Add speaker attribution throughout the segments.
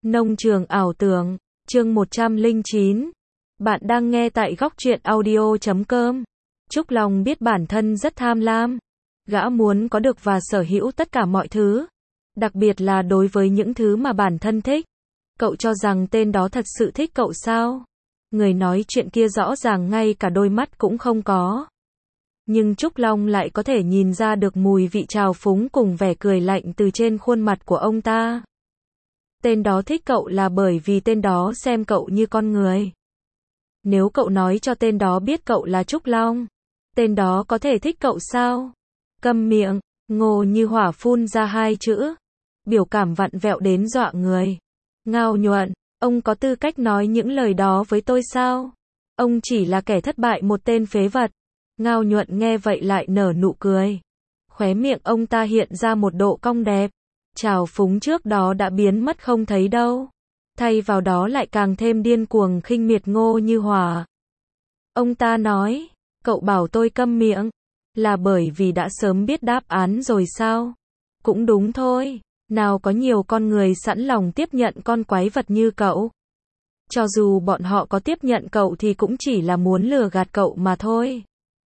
Speaker 1: Nông trường ảo tưởng, chương 109. Bạn đang nghe tại góc truyện audio.com. Trúc Long biết bản thân rất tham lam. Gã muốn có được và sở hữu tất cả mọi thứ. Đặc biệt là đối với những thứ mà bản thân thích. Cậu cho rằng tên đó thật sự thích cậu sao? Người nói chuyện kia rõ ràng ngay cả đôi mắt cũng không có. Nhưng Trúc Long lại có thể nhìn ra được mùi vị trào phúng cùng vẻ cười lạnh từ trên khuôn mặt của ông ta. Tên đó thích cậu là bởi vì tên đó xem cậu như con người. Nếu cậu nói cho tên đó biết cậu là Trúc Long, tên đó có thể thích cậu sao? Câm miệng, Ngô Như Hỏa phun ra hai chữ. Biểu cảm vặn vẹo đến dọa người. Ngao Nhuận, ông có tư cách nói những lời đó với tôi sao? Ông chỉ là kẻ thất bại, một tên phế vật. Ngao Nhuận nghe vậy lại nở nụ cười. Khóe miệng ông ta hiện ra một độ cong đẹp. Trào phúng trước đó đã biến mất không thấy đâu. Thay vào đó lại càng thêm điên cuồng khinh miệt Ngô Như Hỏa. Ông ta nói, cậu bảo tôi câm miệng, là bởi vì đã sớm biết đáp án rồi sao? Cũng đúng thôi, nào có nhiều con người sẵn lòng tiếp nhận con quái vật như cậu. Cho dù bọn họ có tiếp nhận cậu thì cũng chỉ là muốn lừa gạt cậu mà thôi.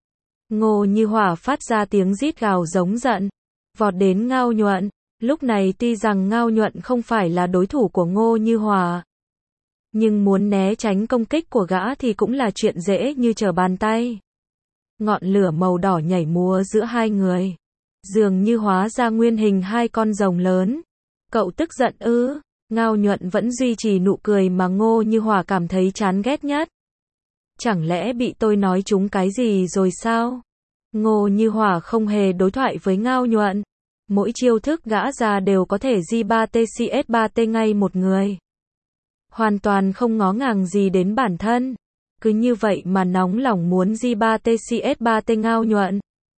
Speaker 1: Ngô Như Hỏa phát ra tiếng rít gào giống giận, vọt đến Ngao Nhuận. Lúc này tuy rằng Ngao Nhuận không phải là đối thủ của Ngô Như Hỏa, nhưng muốn né tránh công kích của gã thì cũng là chuyện dễ như trở bàn tay. Ngọn lửa màu đỏ nhảy múa giữa hai người, dường như hóa ra nguyên hình hai con rồng lớn. Cậu tức giận ư? Ngao Nhuận vẫn duy trì nụ cười mà Ngô Như Hỏa cảm thấy chán ghét nhất. Chẳng lẽ bị tôi nói trúng cái gì rồi sao? Ngô Như Hỏa không hề đối thoại với Ngao Nhuận. Mỗi chiêu thức gã ra đều có thể J3TCS3T ngay một người. Hoàn toàn không ngó ngàng gì đến bản thân. Cứ như vậy mà nóng lòng muốn J3TCS3T Ngao Nhuận.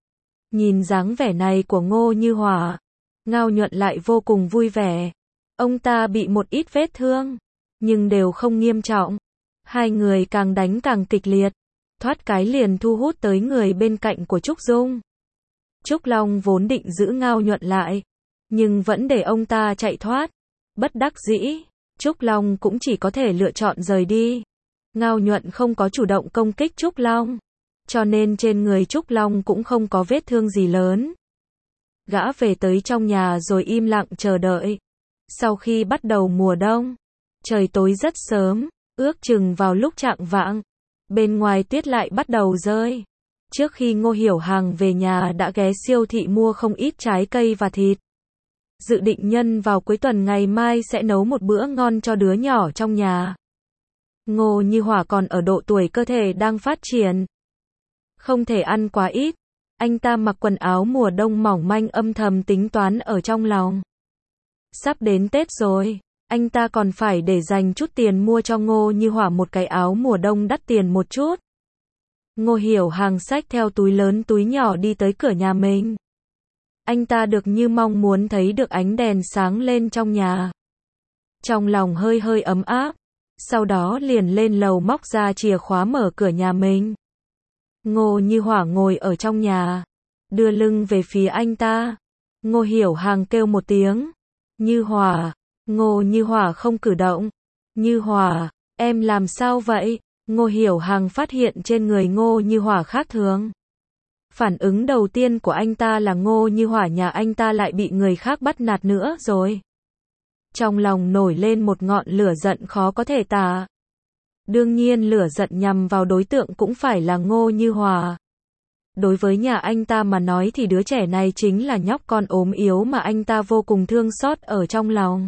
Speaker 1: Nhìn dáng vẻ này của Ngô Như Hỏa, Ngao Nhuận lại vô cùng vui vẻ. Ông ta bị một ít vết thương, nhưng đều không nghiêm trọng. Hai người càng đánh càng kịch liệt. Thoát cái liền thu hút tới người bên cạnh của Trúc Dung. Trúc Long vốn định giữ Ngao Nhuận lại, nhưng vẫn để ông ta chạy thoát. Bất đắc dĩ, Trúc Long cũng chỉ có thể lựa chọn rời đi. Ngao Nhuận không có chủ động công kích Trúc Long, cho nên trên người Trúc Long cũng không có vết thương gì lớn. Gã về tới trong nhà rồi im lặng chờ đợi. Sau khi bắt đầu mùa đông, trời tối rất sớm, ước chừng vào lúc chạng vạng, bên ngoài tuyết lại bắt đầu rơi. Trước khi Ngô Hiểu Hằng về nhà đã ghé siêu thị mua không ít trái cây và thịt. Dự định nhân vào cuối tuần ngày mai sẽ nấu một bữa ngon cho đứa nhỏ trong nhà. Ngô Như Hỏa còn ở độ tuổi cơ thể đang phát triển, không thể ăn quá ít. Anh ta mặc quần áo mùa đông mỏng manh âm thầm tính toán ở trong lòng. Sắp đến Tết rồi, anh ta còn phải để dành chút tiền mua cho Ngô Như Hỏa một cái áo mùa đông đắt tiền một chút. Ngô Hiểu Hằng xách theo túi lớn túi nhỏ đi tới cửa nhà mình. Anh ta được như mong muốn thấy được ánh đèn sáng lên trong nhà. Trong lòng hơi hơi ấm áp. Sau đó liền lên lầu móc ra chìa khóa mở cửa nhà mình. Ngô Như Hỏa ngồi ở trong nhà, đưa lưng về phía anh ta. Ngô Hiểu Hằng kêu một tiếng. Như Hỏa. Ngô Như Hỏa không cử động. Như Hỏa, em làm sao vậy? Ngô Hiểu Hằng phát hiện trên người Ngô Như Hỏa khác thường. Phản ứng đầu tiên của anh ta là Ngô Như Hỏa nhà anh ta lại bị người khác bắt nạt nữa rồi. Trong lòng nổi lên một ngọn lửa giận khó có thể tả. Đương nhiên lửa giận nhằm vào đối tượng cũng phải là Ngô Như Hỏa. Đối với nhà anh ta mà nói thì đứa trẻ này chính là nhóc con ốm yếu mà anh ta vô cùng thương xót ở trong lòng.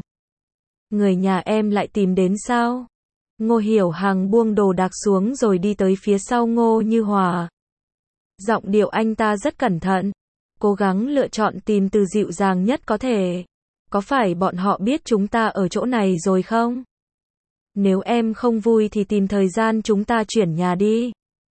Speaker 1: Người nhà em lại tìm đến sao? Ngô Hiểu Hằng buông đồ đạc xuống rồi đi tới phía sau Ngô Như Hỏa. Giọng điệu anh ta rất cẩn thận, cố gắng lựa chọn tìm từ dịu dàng nhất có thể. Có phải bọn họ biết chúng ta ở chỗ này rồi không? Nếu em không vui thì tìm thời gian chúng ta chuyển nhà đi.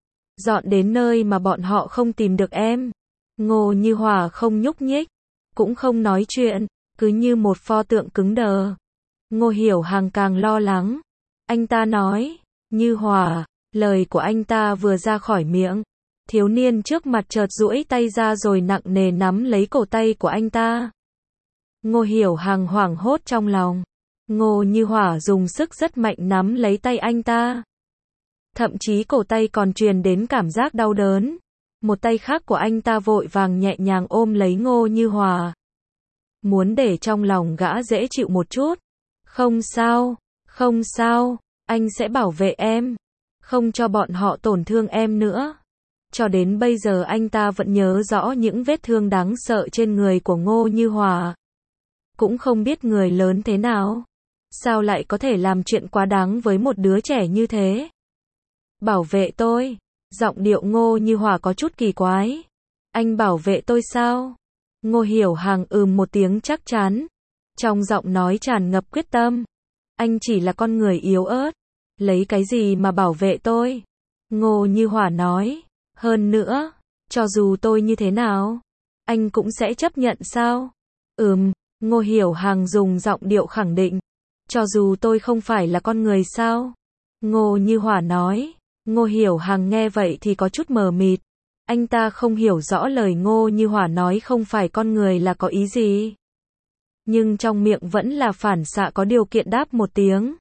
Speaker 1: Dọn đến nơi mà bọn họ không tìm được em. Ngô Như Hỏa không nhúc nhích, cũng không nói chuyện, cứ như một pho tượng cứng đờ. Ngô Hiểu Hằng càng lo lắng. Anh ta nói, Như Hỏa, lời của anh ta vừa ra khỏi miệng. Thiếu niên trước mặt chợt duỗi tay ra rồi nặng nề nắm lấy cổ tay của anh ta. Ngô Hiểu Hằng hoảng hốt trong lòng. Ngô Như Hỏa dùng sức rất mạnh nắm lấy tay anh ta. Thậm chí cổ tay còn truyền đến cảm giác đau đớn. Một tay khác của anh ta vội vàng nhẹ nhàng ôm lấy Ngô Như Hỏa. Muốn để trong lòng gã dễ chịu một chút. Không sao, không sao, anh sẽ bảo vệ em. Không cho bọn họ tổn thương em nữa. Cho đến bây giờ anh ta vẫn nhớ rõ những vết thương đáng sợ trên người của Ngô Như Hỏa. Cũng không biết người lớn thế nào. Sao lại có thể làm chuyện quá đáng với một đứa trẻ như thế? Bảo vệ tôi. Giọng điệu Ngô Như Hỏa có chút kỳ quái. Anh bảo vệ tôi sao? Ngô Hiểu Hằng một tiếng chắc chắn. Trong giọng nói tràn ngập quyết tâm. Anh chỉ là con người yếu ớt. Lấy cái gì mà bảo vệ tôi? Ngô Như Hỏa nói. Hơn nữa, cho dù tôi như thế nào, anh cũng sẽ chấp nhận sao? Ngô Hiểu Hằng dùng giọng điệu khẳng định. Cho dù tôi không phải là con người sao? Ngô Như Hỏa nói. Ngô Hiểu Hằng nghe vậy thì có chút mờ mịt. Anh ta không hiểu rõ lời Ngô Như Hỏa nói không phải con người là có ý gì. Nhưng trong miệng vẫn là phản xạ có điều kiện đáp một tiếng.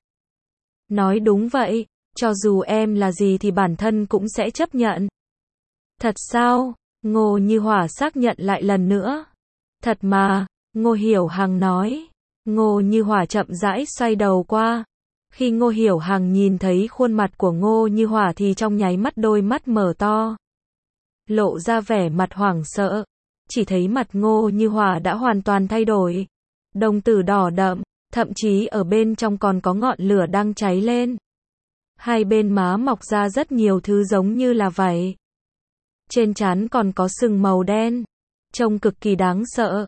Speaker 1: Nói đúng vậy, cho dù em là gì thì bản thân cũng sẽ chấp nhận. Thật sao? Ngô Như Hỏa xác nhận lại lần nữa. Thật mà, Ngô Hiểu Hằng nói. Ngô Như Hỏa chậm rãi xoay đầu qua. Khi Ngô Hiểu Hằng nhìn thấy khuôn mặt của Ngô Như Hỏa thì trong nháy mắt đôi mắt mở to. Lộ ra vẻ mặt hoảng sợ. Chỉ thấy mặt Ngô Như Hỏa đã hoàn toàn thay đổi. Đồng tử đỏ đậm, thậm chí ở bên trong còn có ngọn lửa đang cháy lên. Hai bên má mọc ra rất nhiều thứ giống như là vảy. Trên trán còn có sừng màu đen. Trông cực kỳ đáng sợ.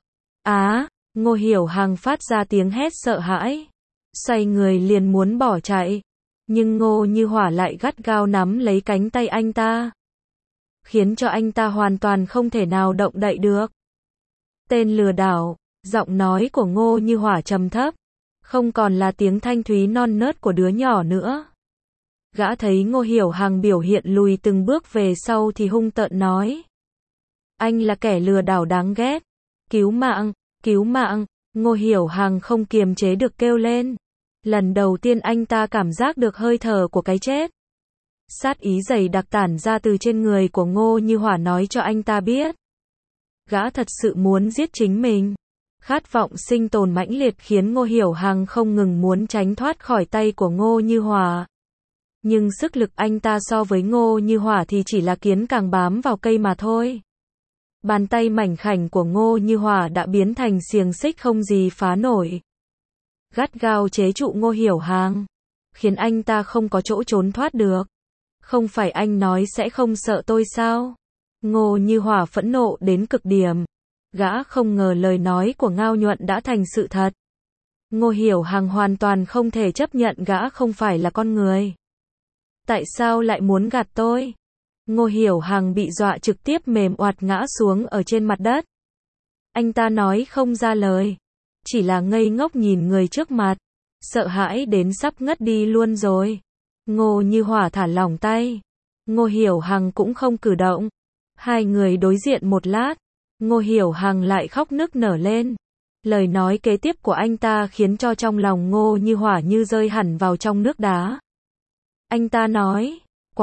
Speaker 1: Ngô Hiểu Hằng phát ra tiếng hét sợ hãi. Xoay người liền muốn bỏ chạy. Nhưng Ngô Như Hỏa lại gắt gao nắm lấy cánh tay anh ta. Khiến cho anh ta hoàn toàn không thể nào động đậy được. Tên lừa đảo. Giọng nói của Ngô Như Hỏa trầm thấp. Không còn là tiếng thanh thúy non nớt của đứa nhỏ nữa. Gã thấy Ngô Hiểu Hằng biểu hiện lùi từng bước về sau thì hung tợn nói. Anh là kẻ lừa đảo đáng ghét. Cứu mạng, cứu mạng. Ngô Hiểu Hằng không kiềm chế được kêu lên. Lần đầu tiên anh ta cảm giác được hơi thở của cái chết. Sát ý dày đặc tản ra từ trên người của Ngô Như Hỏa nói cho anh ta biết. Gã thật sự muốn giết chính mình. Khát vọng sinh tồn mãnh liệt khiến Ngô Hiểu Hằng không ngừng muốn tránh thoát khỏi tay của Ngô Như Hỏa. Nhưng sức lực anh ta so với Ngô Như Hỏa thì chỉ là kiến càng bám vào cây mà thôi. Bàn tay mảnh khảnh của Ngô Như Hỏa đã biến thành xiềng xích không gì phá nổi. Gắt gao chế trụ Ngô Hiểu Hằng, khiến anh ta không có chỗ trốn thoát được. Không phải anh nói sẽ không sợ tôi sao? Ngô Như Hỏa phẫn nộ đến cực điểm. Gã không ngờ lời nói của Ngao Nhuận đã thành sự thật. Ngô Hiểu Hằng hoàn toàn không thể chấp nhận gã không phải là con người. Tại sao lại muốn gạt tôi? Ngô Hiểu Hằng bị dọa trực tiếp mềm oạt ngã xuống ở trên mặt đất. Anh ta nói không ra lời. Chỉ là ngây ngốc nhìn người trước mặt. Sợ hãi đến sắp ngất đi luôn rồi. Ngô Như Hỏa thả lỏng tay. Ngô Hiểu Hằng cũng không cử động. Hai người đối diện một lát. Ngô Hiểu Hằng lại khóc nức nở lên. Lời nói kế tiếp của anh ta khiến cho trong lòng Ngô Như Hỏa như rơi hẳn vào trong nước đá. Anh ta nói,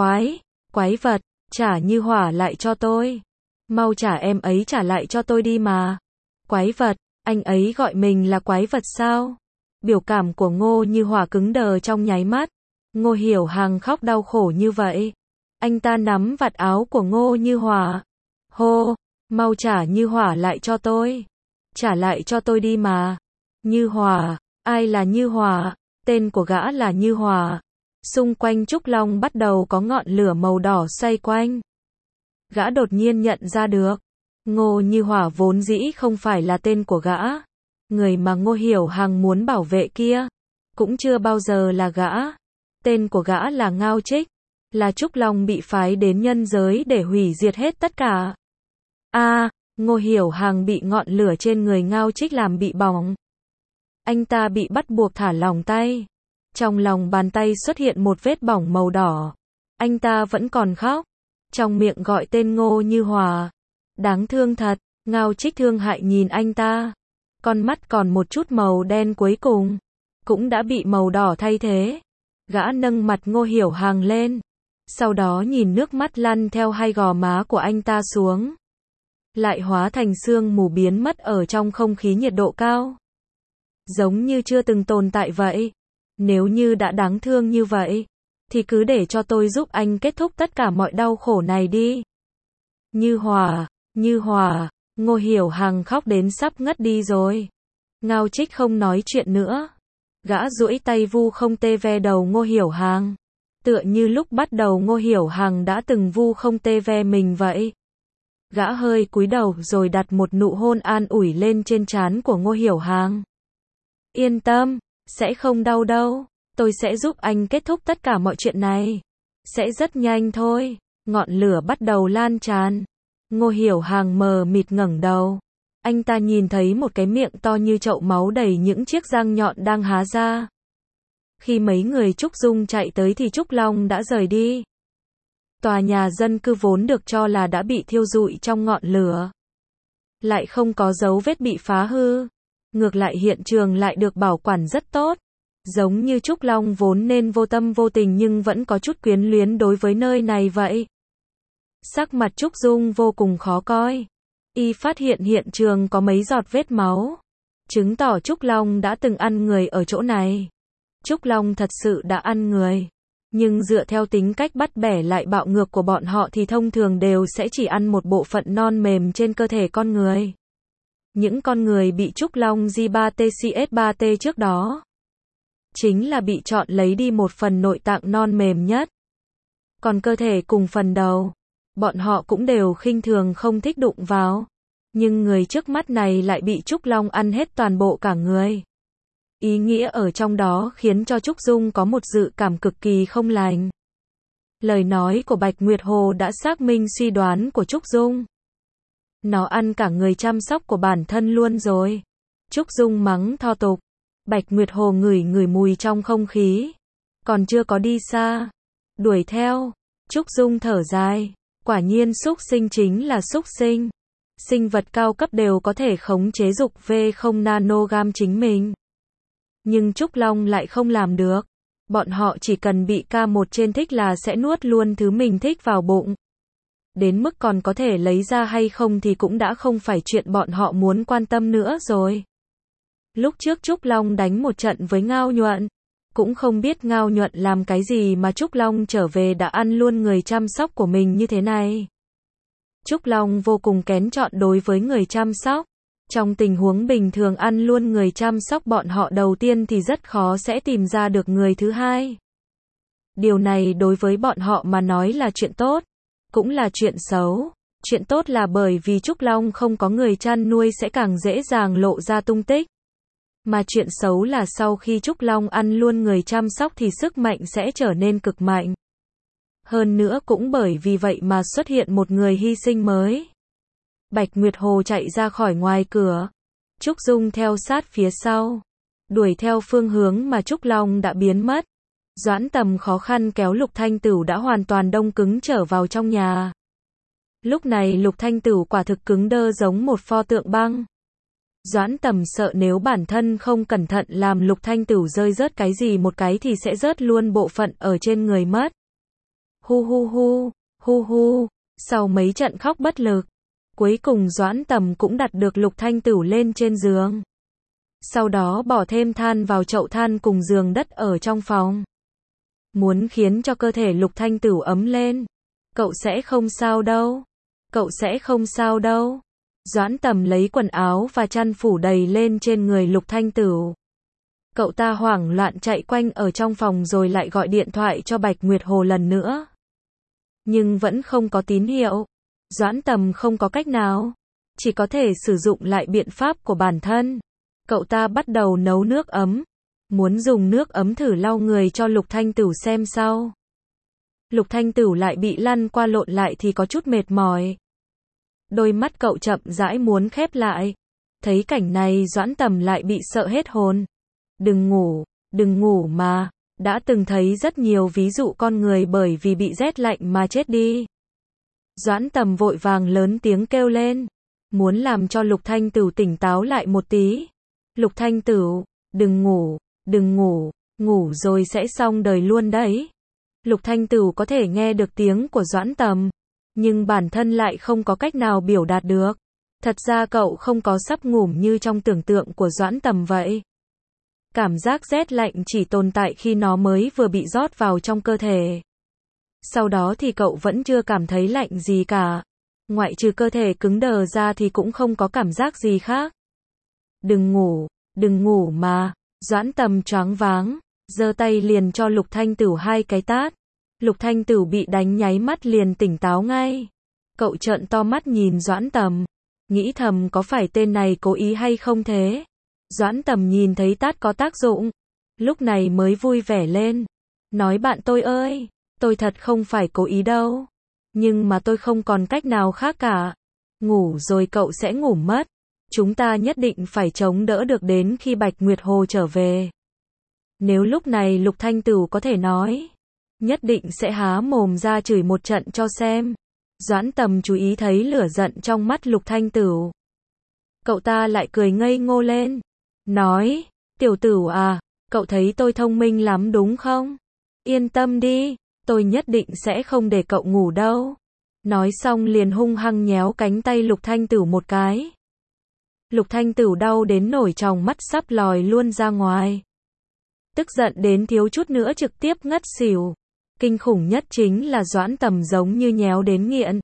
Speaker 1: quái vật, trả Như Hỏa lại cho tôi. Mau trả em ấy trả lại cho tôi đi mà. Quái vật, anh ấy gọi mình là quái vật sao? Biểu cảm của Ngô Như Hỏa cứng đờ trong nháy mắt. Ngô Hiểu Hằng khóc đau khổ như vậy. Anh ta nắm vạt áo của Ngô Như Hỏa. Hô, mau trả Như Hỏa lại cho tôi. Trả lại cho tôi đi mà. Như Hỏa, ai là Như Hỏa? Tên của gã là Như Hỏa. Xung quanh Trúc Long bắt đầu có ngọn lửa màu đỏ xoay quanh. Gã đột nhiên nhận ra được. Ngô Như Hỏa vốn dĩ không phải là tên của gã. Người mà Ngô Hiểu Hằng muốn bảo vệ kia. Cũng chưa bao giờ là gã. Tên của gã là Ngao Trích. Là Trúc Long bị phái đến nhân giới để hủy diệt hết tất cả. Ngô Hiểu Hằng bị ngọn lửa trên người Ngao Trích làm bị bỏng. Anh ta bị bắt buộc thả lỏng tay. Trong lòng bàn tay xuất hiện một vết bỏng màu đỏ. Anh ta vẫn còn khóc. Trong miệng gọi tên Ngô Như Hỏa. Đáng thương thật. Ngao Trích thương hại nhìn anh ta. Con mắt còn một chút màu đen cuối cùng. cũng đã bị màu đỏ thay thế. Gã nâng mặt Ngô Hiểu Hàng lên, sau đó nhìn nước mắt lăn theo hai gò má của anh ta xuống, lại hóa thành sương mù biến mất ở trong không khí nhiệt độ cao. Giống như chưa từng tồn tại vậy. Nếu như đã đáng thương như vậy, thì cứ để cho tôi giúp anh kết thúc tất cả mọi đau khổ này đi. Như Hòa, Ngô Hiểu Hàng khóc đến sắp ngất đi rồi. Ngao Trích không nói chuyện nữa. Gã duỗi tay vu không tê ve đầu Ngô Hiểu Hàng. Tựa như lúc bắt đầu Ngô Hiểu Hàng đã từng vu không tê ve mình vậy. Gã hơi cúi đầu rồi đặt một nụ hôn an ủi lên trên trán của Ngô Hiểu Hàng. Yên tâm, sẽ không đau đâu. Tôi sẽ giúp anh kết thúc tất cả mọi chuyện này. Sẽ rất nhanh thôi. Ngọn lửa bắt đầu lan tràn. Ngô Hiểu Hàng mờ mịt ngẩng đầu. Anh ta nhìn thấy một cái miệng to như chậu máu đầy những chiếc răng nhọn đang há ra. Khi mấy người Trúc Dung chạy tới thì Trúc Long đã rời đi. Tòa nhà dân cư vốn được cho là đã bị thiêu rụi trong ngọn lửa, lại không có dấu vết bị phá hư. Ngược lại hiện trường lại được bảo quản rất tốt. Giống như Trúc Long vốn nên vô tâm vô tình nhưng vẫn có chút quyến luyến đối với nơi này vậy. Sắc mặt Trúc Dung vô cùng khó coi. Y phát hiện hiện trường có mấy giọt vết máu, chứng tỏ Trúc Long đã từng ăn người ở chỗ này. Trúc Long thật sự đã ăn người. Nhưng dựa theo tính cách bắt bẻ lại bạo ngược của bọn họ thì thông thường đều sẽ chỉ ăn một bộ phận non mềm trên cơ thể con người. Những con người bị Trúc Long G3TCS3T trước đó chính là bị chọn lấy đi một phần nội tạng non mềm nhất. Còn cơ thể cùng phần đầu, bọn họ cũng đều khinh thường không thích đụng vào. Nhưng người trước mắt này lại bị Trúc Long ăn hết toàn bộ cả người. Ý nghĩa ở trong đó khiến cho Trúc Dung có một dự cảm cực kỳ không lành. Lời nói của Bạch Nguyệt Hồ đã xác minh suy đoán của Trúc Dung. Nó ăn cả người chăm sóc của bản thân luôn rồi. Trúc Dung mắng thô tục. Bạch Nguyệt Hồ ngửi mùi trong không khí. Còn chưa có đi xa. Đuổi theo. Trúc Dung thở dài. Quả nhiên xúc sinh chính là xúc sinh. Sinh vật cao cấp đều có thể khống chế dục V0 nanogam chính mình. Nhưng Trúc Long lại không làm được. Bọn họ chỉ cần bị K1 trên thích là sẽ nuốt luôn thứ mình thích vào bụng. Đến mức còn có thể lấy ra hay không thì cũng đã không phải chuyện bọn họ muốn quan tâm nữa rồi. Lúc trước Trúc Long đánh một trận với Ngao Nhuận. Cũng không biết Ngao Nhuận làm cái gì mà Trúc Long trở về đã ăn luôn người chăm sóc của mình như thế này. Trúc Long vô cùng kén chọn đối với người chăm sóc. Trong tình huống bình thường ăn luôn người chăm sóc bọn họ đầu tiên thì rất khó sẽ tìm ra được người thứ hai. Điều này đối với bọn họ mà nói là chuyện tốt, cũng là chuyện xấu. Chuyện tốt là bởi vì Trúc Long không có người chăn nuôi sẽ càng dễ dàng lộ ra tung tích. Mà chuyện xấu là sau khi Trúc Long ăn luôn người chăm sóc thì sức mạnh sẽ trở nên cực mạnh. Hơn nữa cũng bởi vì vậy mà xuất hiện một người hy sinh mới. Bạch Nguyệt Hồ chạy ra khỏi ngoài cửa. Trúc Dung theo sát phía sau. Đuổi theo phương hướng mà Trúc Long đã biến mất. Doãn Tầm khó khăn kéo Lục Thanh Tửu đã hoàn toàn đông cứng trở vào trong nhà. Lúc này Lục Thanh Tửu quả thực cứng đơ giống một pho tượng băng. Doãn Tầm sợ nếu bản thân không cẩn thận làm Lục Thanh Tửu rơi rớt cái gì một cái thì sẽ rớt luôn bộ phận ở trên người mất. Hu hu hu, hu hu, sau mấy trận khóc bất lực, cuối cùng Doãn Tầm cũng đặt được Lục Thanh Tửu lên trên giường. Sau đó bỏ thêm than vào chậu than cùng giường đất ở trong phòng. Muốn khiến cho cơ thể Lục Thanh Tửu ấm lên. Cậu sẽ không sao đâu. Cậu sẽ không sao đâu. Doãn Tầm lấy quần áo và chăn phủ đầy lên trên người Lục Thanh Tửu. Cậu ta hoảng loạn chạy quanh ở trong phòng rồi lại gọi điện thoại cho Bạch Nguyệt Hồ lần nữa. Nhưng vẫn không có tín hiệu. Doãn Tầm không có cách nào. Chỉ có thể sử dụng lại biện pháp của bản thân. Cậu ta bắt đầu nấu nước ấm. Muốn dùng nước ấm thử lau người cho Lục Thanh Tửu xem sao. Lục Thanh Tửu lại bị lăn qua lộn lại thì có chút mệt mỏi. Đôi mắt cậu chậm rãi muốn khép lại. Thấy cảnh này Doãn Tầm lại bị sợ hết hồn. Đừng ngủ mà. Đã từng thấy rất nhiều ví dụ con người bởi vì bị rét lạnh mà chết đi. Doãn Tầm vội vàng lớn tiếng kêu lên. Muốn làm cho Lục Thanh Tửu tỉnh táo lại một tí. Lục Thanh Tửu, đừng ngủ, ngủ rồi sẽ xong đời luôn đấy. Lục Thanh Tửu có thể nghe được tiếng của Doãn Tầm, nhưng bản thân lại không có cách nào biểu đạt được. Thật ra cậu không có sắp ngủ như trong tưởng tượng của Doãn Tầm vậy. Cảm giác rét lạnh chỉ tồn tại khi nó mới vừa bị rót vào trong cơ thể. Sau đó thì cậu vẫn chưa cảm thấy lạnh gì cả. Ngoại trừ cơ thể cứng đờ ra thì cũng không có cảm giác gì khác. Đừng ngủ mà. Doãn Tầm choáng váng, giơ tay liền cho Lục Thanh Tửu 2 cái tát. Lục Thanh Tửu bị đánh nháy mắt liền tỉnh táo ngay. Cậu trợn to mắt nhìn Doãn Tầm, nghĩ thầm có phải tên này cố ý hay không thế. Doãn Tầm nhìn thấy tát có tác dụng, lúc này mới vui vẻ lên. Nói bạn tôi ơi, tôi thật không phải cố ý đâu. Nhưng mà tôi không còn cách nào khác cả. Ngủ rồi cậu sẽ ngủ mất. Chúng ta nhất định phải chống đỡ được đến khi Bạch Nguyệt Hồ trở về. Nếu lúc này Lục Thanh Tửu có thể nói, nhất định sẽ há mồm ra chửi một trận cho xem. Doãn Tầm chú ý thấy lửa giận trong mắt Lục Thanh Tửu. Cậu ta lại cười ngây ngô lên. Nói, tiểu Tửu à, cậu thấy tôi thông minh lắm đúng không? Yên tâm đi, tôi nhất định sẽ không để cậu ngủ đâu. Nói xong liền hung hăng nhéo cánh tay Lục Thanh Tửu một cái. Lục Thanh Tửu đau đến nổi tròng mắt sắp lòi luôn ra ngoài. Tức giận đến thiếu chút nữa trực tiếp ngất xỉu. Kinh khủng nhất chính là Doãn Tầm giống như nhéo đến nghiện.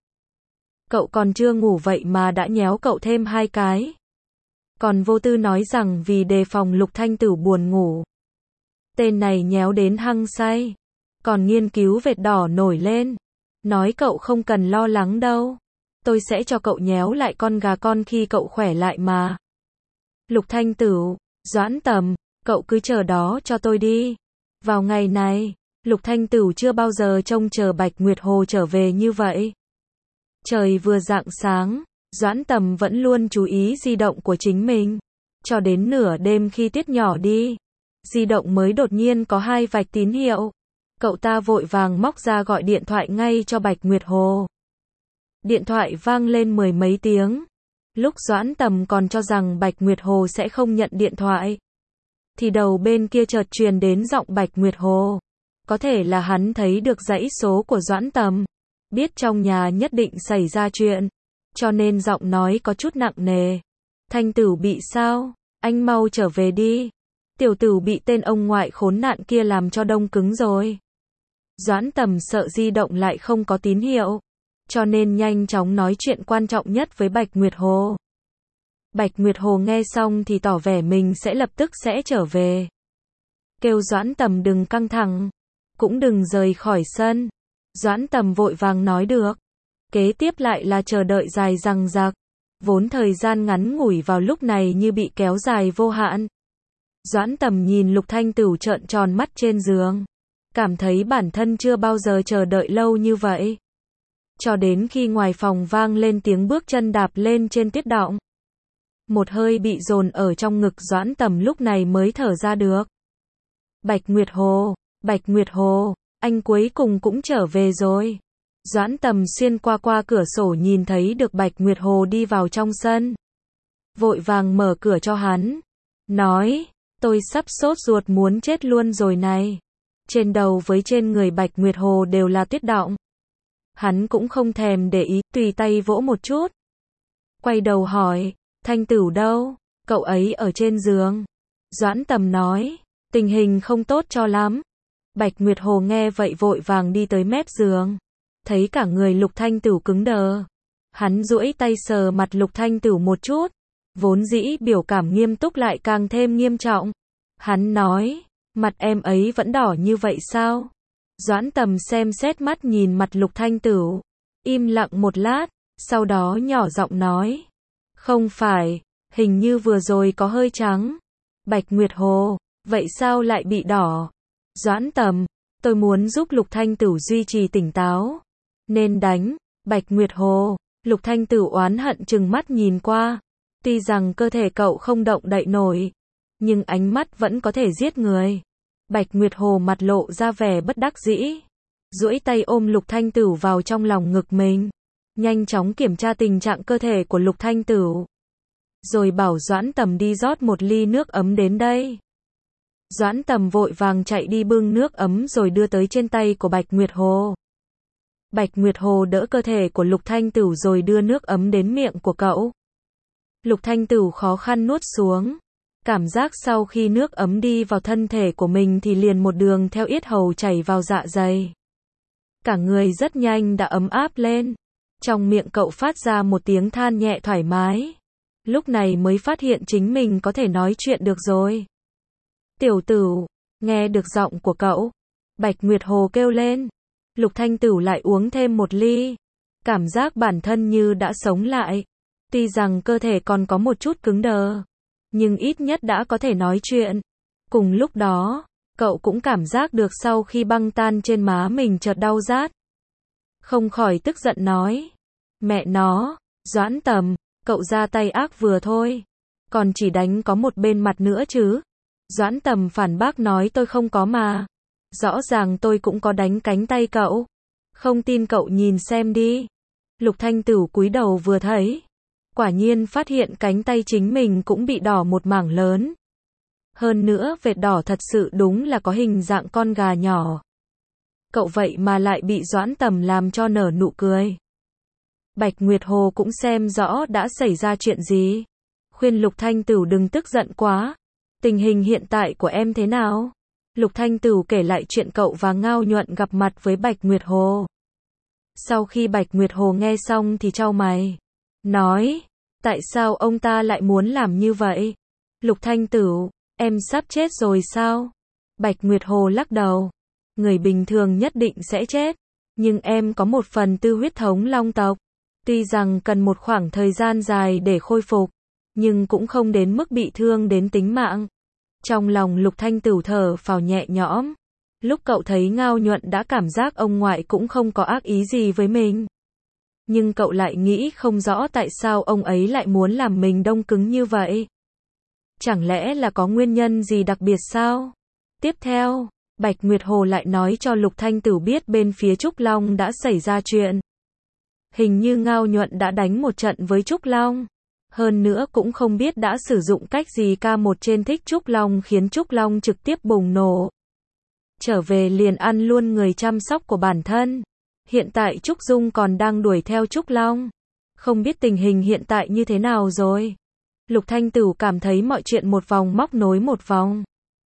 Speaker 1: Cậu còn chưa ngủ vậy mà đã nhéo cậu thêm 2 cái. Còn vô tư nói rằng vì đề phòng Lục Thanh Tửu buồn ngủ. Tên này nhéo đến hăng say. Còn nghiên cứu vệt đỏ nổi lên. Nói cậu không cần lo lắng đâu. Tôi sẽ cho cậu nhéo lại con gà con khi cậu khỏe lại mà. Lục Thanh Tửu, Doãn Tầm, cậu cứ chờ đó cho tôi đi. Vào ngày này, Lục Thanh Tửu chưa bao giờ trông chờ Bạch Nguyệt Hồ trở về như vậy. Trời vừa rạng sáng, Doãn Tầm vẫn luôn chú ý di động của chính mình. Cho đến nửa đêm khi Tiết nhỏ đi, di động mới đột nhiên có 2 vạch tín hiệu. Cậu ta vội vàng móc ra gọi điện thoại ngay cho Bạch Nguyệt Hồ. Điện thoại vang lên 10 mấy tiếng. Lúc Doãn Tầm còn cho rằng Bạch Nguyệt Hồ sẽ không nhận điện thoại, thì đầu bên kia chợt truyền đến giọng Bạch Nguyệt Hồ. Có thể là hắn thấy được dãy số của Doãn Tầm, biết trong nhà nhất định xảy ra chuyện, cho nên giọng nói có chút nặng nề. Thanh Tửu bị sao? Anh mau trở về đi. Tiểu Tửu bị tên ông ngoại khốn nạn kia làm cho đông cứng rồi. Doãn Tầm sợ di động lại không có tín hiệu, cho nên nhanh chóng nói chuyện quan trọng nhất với Bạch Nguyệt Hồ. Bạch Nguyệt Hồ nghe xong thì tỏ vẻ mình sẽ lập tức sẽ trở về. Kêu Doãn Tầm đừng căng thẳng, cũng đừng rời khỏi sân. Doãn Tầm vội vàng nói được. Kế tiếp lại là chờ đợi dài dằng dặc. Vốn thời gian ngắn ngủi vào lúc này như bị kéo dài vô hạn. Doãn Tầm nhìn Lục Thanh Tửu trợn tròn mắt trên giường, cảm thấy bản thân chưa bao giờ chờ đợi lâu như vậy. Cho đến khi ngoài phòng vang lên tiếng bước chân đạp lên trên tuyết đọng. Một hơi bị dồn ở trong ngực Doãn Tầm lúc này mới thở ra được. Bạch Nguyệt Hồ, anh cuối cùng cũng trở về rồi. Doãn Tầm xuyên qua cửa sổ nhìn thấy được Bạch Nguyệt Hồ đi vào trong sân. Vội vàng mở cửa cho hắn. Nói, tôi sắp sốt ruột muốn chết luôn rồi này. Trên đầu với trên người Bạch Nguyệt Hồ đều là tuyết đọng. Hắn cũng không thèm để ý, tùy tay vỗ một chút. Quay đầu hỏi, Thanh Tửu đâu? Cậu ấy ở trên giường. Doãn Tầm nói, tình hình không tốt cho lắm. Bạch Nguyệt Hồ nghe vậy vội vàng đi tới mép giường. Thấy cả người Lục Thanh Tửu cứng đờ. Hắn duỗi tay sờ mặt Lục Thanh Tửu một chút. Vốn dĩ biểu cảm nghiêm túc lại càng thêm nghiêm trọng. Hắn nói, mặt em ấy vẫn đỏ như vậy sao? Doãn Tầm xem xét mắt nhìn mặt Lục Thanh Tửu. Im lặng một lát, sau đó nhỏ giọng nói. Không phải, hình như vừa rồi có hơi trắng. Bạch Nguyệt Hồ, vậy sao lại bị đỏ? Doãn Tầm, tôi muốn giúp Lục Thanh Tửu duy trì tỉnh táo. Nên đánh. Bạch Nguyệt Hồ, Lục Thanh Tửu oán hận trừng mắt nhìn qua. Tuy rằng cơ thể cậu không động đậy nổi, nhưng ánh mắt vẫn có thể giết người. Bạch Nguyệt Hồ mặt lộ ra vẻ bất đắc dĩ, duỗi tay ôm Lục Thanh Tửu vào trong lòng ngực mình, nhanh chóng kiểm tra tình trạng cơ thể của Lục Thanh Tửu, rồi bảo Doãn Tầm đi rót một ly nước ấm đến đây. Doãn Tầm vội vàng chạy đi bưng nước ấm rồi đưa tới trên tay của Bạch Nguyệt Hồ. Bạch Nguyệt Hồ đỡ cơ thể của Lục Thanh Tửu rồi đưa nước ấm đến miệng của cậu. Lục Thanh Tửu khó khăn nuốt xuống. Cảm giác sau khi nước ấm đi vào thân thể của mình thì liền một đường theo yết hầu chảy vào dạ dày. Cả người rất nhanh đã ấm áp lên. Trong miệng cậu phát ra một tiếng than nhẹ thoải mái. Lúc này mới phát hiện chính mình có thể nói chuyện được rồi. Tiểu Tửu, nghe được giọng của cậu. Bạch Nguyệt Hồ kêu lên. Lục Thanh Tửu lại uống thêm một ly. Cảm giác bản thân như đã sống lại. Tuy rằng cơ thể còn có một chút cứng đờ, nhưng ít nhất đã có thể nói chuyện. Cùng lúc đó, cậu cũng cảm giác được sau khi băng tan trên má mình chợt đau rát. Không khỏi tức giận nói. Mẹ nó, Doãn Tầm, cậu ra tay ác vừa thôi. Còn chỉ đánh có một bên mặt nữa chứ. Doãn Tầm phản bác nói tôi không có mà. Rõ ràng tôi cũng có đánh cánh tay cậu. Không tin cậu nhìn xem đi. Lục Thanh Tửu cúi đầu vừa thấy. Quả nhiên phát hiện cánh tay chính mình cũng bị đỏ một mảng lớn. Hơn nữa vệt đỏ thật sự đúng là có hình dạng con gà nhỏ. Cậu vậy mà lại bị Doãn Tầm làm cho nở nụ cười. Bạch Nguyệt Hồ cũng xem rõ đã xảy ra chuyện gì. Khuyên Lục Thanh Tửu đừng tức giận quá. Tình hình hiện tại của em thế nào? Lục Thanh Tửu kể lại chuyện cậu và Ngao Nhuận gặp mặt với Bạch Nguyệt Hồ. Sau khi Bạch Nguyệt Hồ nghe xong thì chau mày. Nói, tại sao ông ta lại muốn làm như vậy? Lục Thanh Tửu, em sắp chết rồi sao? Bạch Nguyệt Hồ lắc đầu. Người bình thường nhất định sẽ chết. Nhưng em có một phần tư huyết thống long tộc. Tuy rằng cần một khoảng thời gian dài để khôi phục, nhưng cũng không đến mức bị thương đến tính mạng. Trong lòng Lục Thanh Tửu thở phào nhẹ nhõm. Lúc cậu thấy Ngao Nhuận đã cảm giác ông ngoại cũng không có ác ý gì với mình. Nhưng cậu lại nghĩ không rõ tại sao ông ấy lại muốn làm mình đông cứng như vậy. Chẳng lẽ là có nguyên nhân gì đặc biệt sao? Tiếp theo, Bạch Nguyệt Hồ lại nói cho Lục Thanh Tửu biết bên phía Trúc Long đã xảy ra chuyện. Hình như Ngao Nhuận đã đánh một trận với Trúc Long. Hơn nữa cũng không biết đã sử dụng cách gì K1 trên thích Trúc Long khiến Trúc Long trực tiếp bùng nổ. Trở về liền ăn luôn người chăm sóc của bản thân. Hiện tại Trúc Dung còn đang đuổi theo Trúc Long. Không biết tình hình hiện tại như thế nào rồi. Lục Thanh Tửu cảm thấy mọi chuyện một vòng móc nối một vòng.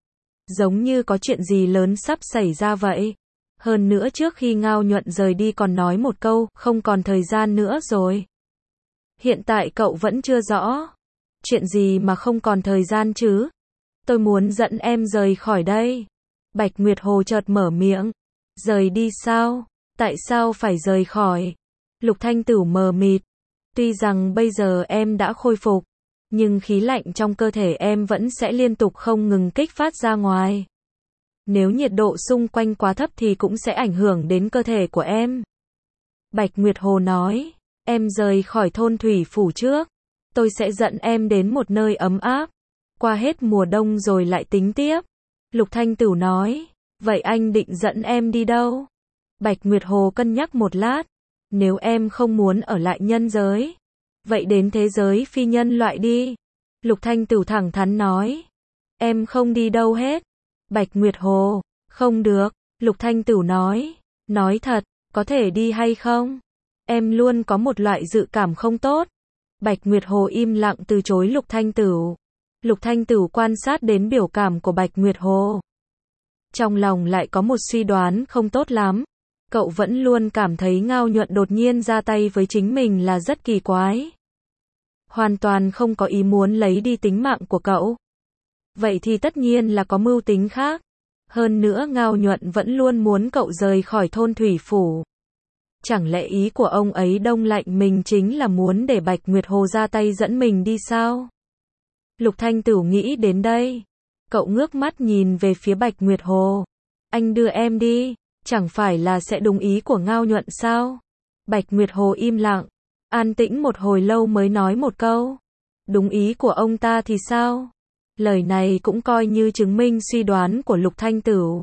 Speaker 1: Giống như có chuyện gì lớn sắp xảy ra vậy. Hơn nữa trước khi Ngao Nhuận rời đi còn nói một câu, không còn thời gian nữa rồi. Hiện tại cậu vẫn chưa rõ. Chuyện gì mà không còn thời gian chứ? Tôi muốn dẫn em rời khỏi đây. Bạch Nguyệt Hồ chợt mở miệng. Rời đi sao? Tại sao phải rời khỏi? Lục Thanh Tửu mờ mịt. Tuy rằng bây giờ em đã khôi phục, nhưng khí lạnh trong cơ thể em vẫn sẽ liên tục không ngừng kích phát ra ngoài. Nếu nhiệt độ xung quanh quá thấp thì cũng sẽ ảnh hưởng đến cơ thể của em. Bạch Nguyệt Hồ nói, em rời khỏi thôn thủy phủ trước. Tôi sẽ dẫn em đến một nơi ấm áp. Qua hết mùa đông rồi lại tính tiếp. Lục Thanh Tửu nói, vậy anh định dẫn em đi đâu? Bạch Nguyệt Hồ cân nhắc một lát. Nếu em không muốn ở lại nhân giới, vậy đến thế giới phi nhân loại đi. Lục Thanh Tửu thẳng thắn nói. Em không đi đâu hết. Bạch Nguyệt Hồ, không được. Lục Thanh Tửu nói. Nói thật, có thể đi hay không? Em luôn có một loại dự cảm không tốt. Bạch Nguyệt Hồ im lặng từ chối Lục Thanh Tửu. Lục Thanh Tửu quan sát đến biểu cảm của Bạch Nguyệt Hồ. Trong lòng lại có một suy đoán không tốt lắm. Cậu vẫn luôn cảm thấy Ngao Nhuận đột nhiên ra tay với chính mình là rất kỳ quái. Hoàn toàn không có ý muốn lấy đi tính mạng của cậu. Vậy thì tất nhiên là có mưu tính khác. Hơn nữa Ngao Nhuận vẫn luôn muốn cậu rời khỏi thôn thủy phủ. Chẳng lẽ ý của ông ấy đông lạnh mình chính là muốn để Bạch Nguyệt Hồ ra tay dẫn mình đi sao? Lục Thanh Tửu nghĩ đến đây. Cậu ngước mắt nhìn về phía Bạch Nguyệt Hồ. Anh đưa em đi, chẳng phải là sẽ đúng ý của Ngao Nhuận sao? Bạch Nguyệt Hồ im lặng, an tĩnh một hồi lâu mới nói một câu. Đúng ý của ông ta thì sao? Lời này cũng coi như chứng minh suy đoán của Lục Thanh Tửu.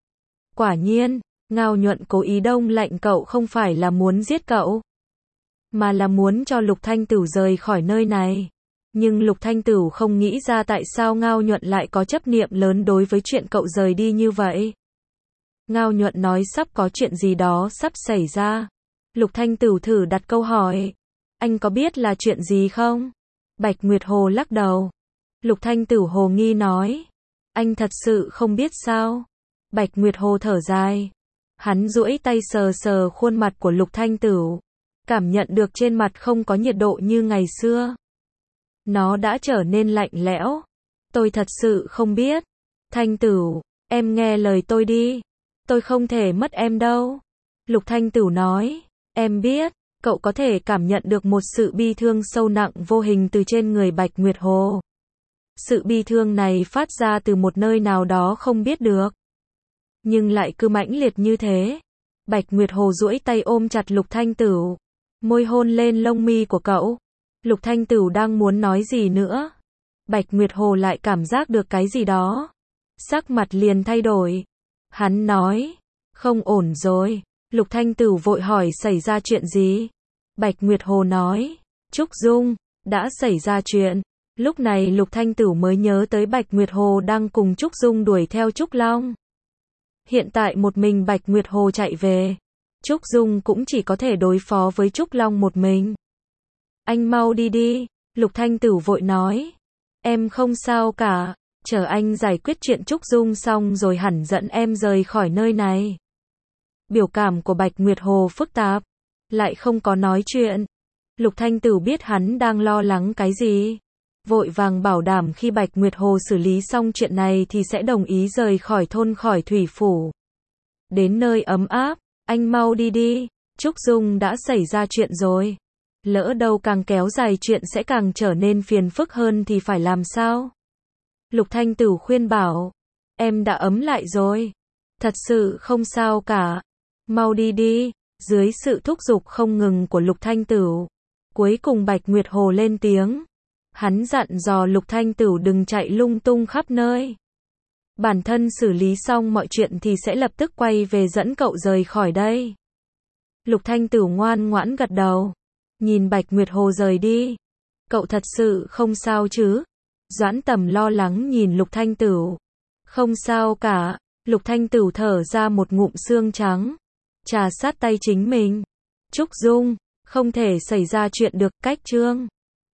Speaker 1: Quả nhiên, Ngao Nhuận cố ý đông lạnh cậu không phải là muốn giết cậu, mà là muốn cho Lục Thanh Tửu rời khỏi nơi này. Nhưng Lục Thanh Tửu không nghĩ ra tại sao Ngao Nhuận lại có chấp niệm lớn đối với chuyện cậu rời đi như vậy. Ngao Nhuận nói sắp có chuyện gì đó sắp xảy ra. Lục Thanh Tửu thử đặt câu hỏi. Anh có biết là chuyện gì không? Bạch Nguyệt Hồ lắc đầu. Lục Thanh Tửu hồ nghi nói. Anh thật sự không biết sao? Bạch Nguyệt Hồ thở dài. Hắn duỗi tay sờ sờ khuôn mặt của Lục Thanh Tửu. Cảm nhận được trên mặt không có nhiệt độ như ngày xưa. Nó đã trở nên lạnh lẽo. Tôi thật sự không biết. Thanh Tửu, em nghe lời tôi đi. Tôi không thể mất em đâu. Lục Thanh Tửu nói. Em biết, cậu có thể cảm nhận được một sự bi thương sâu nặng vô hình từ trên người Bạch Nguyệt Hồ. Sự bi thương này phát ra từ một nơi nào đó không biết được. Nhưng lại cứ mãnh liệt như thế. Bạch Nguyệt Hồ duỗi tay ôm chặt Lục Thanh Tửu. Môi hôn lên lông mi của cậu. Lục Thanh Tửu đang muốn nói gì nữa. Bạch Nguyệt Hồ lại cảm giác được cái gì đó. Sắc mặt liền thay đổi. Hắn nói. Không ổn rồi. Lục Thanh Tửu vội hỏi xảy ra chuyện gì. Bạch Nguyệt Hồ nói. Trúc Dung, đã xảy ra chuyện. Lúc này Lục Thanh Tửu mới nhớ tới Bạch Nguyệt Hồ đang cùng Trúc Dung đuổi theo Trúc Long. Hiện tại một mình Bạch Nguyệt Hồ chạy về. Trúc Dung cũng chỉ có thể đối phó với Trúc Long một mình. Anh mau đi đi, Lục Thanh Tửu vội nói. Em không sao cả, chờ anh giải quyết chuyện Trúc Dung xong rồi hẳn dẫn em rời khỏi nơi này. Biểu cảm của Bạch Nguyệt Hồ phức tạp, lại không có nói chuyện. Lục Thanh Tửu biết hắn đang lo lắng cái gì. Vội vàng bảo đảm khi Bạch Nguyệt Hồ xử lý xong chuyện này thì sẽ đồng ý rời khỏi thôn khỏi thủy phủ. Đến nơi ấm áp, anh mau đi đi, Trúc Dung đã xảy ra chuyện rồi. Lỡ đâu càng kéo dài chuyện sẽ càng trở nên phiền phức hơn thì phải làm sao? Lục Thanh Tửu khuyên bảo, em đã ấm lại rồi. Thật sự không sao cả. Mau đi đi, dưới sự thúc giục không ngừng của Lục Thanh Tửu. Cuối cùng Bạch Nguyệt Hồ lên tiếng. Hắn dặn dò Lục Thanh Tửu đừng chạy lung tung khắp nơi. Bản thân xử lý xong mọi chuyện thì sẽ lập tức quay về dẫn cậu rời khỏi đây. Lục Thanh Tửu ngoan ngoãn gật đầu. Nhìn Bạch Nguyệt Hồ rời đi. Cậu thật sự không sao chứ? Doãn Tầm lo lắng nhìn Lục Thanh Tửu. Không sao cả. Lục Thanh Tửu thở ra một ngụm xương trắng. Trà sát tay chính mình. Trúc Dung, không thể xảy ra chuyện được, cách chương.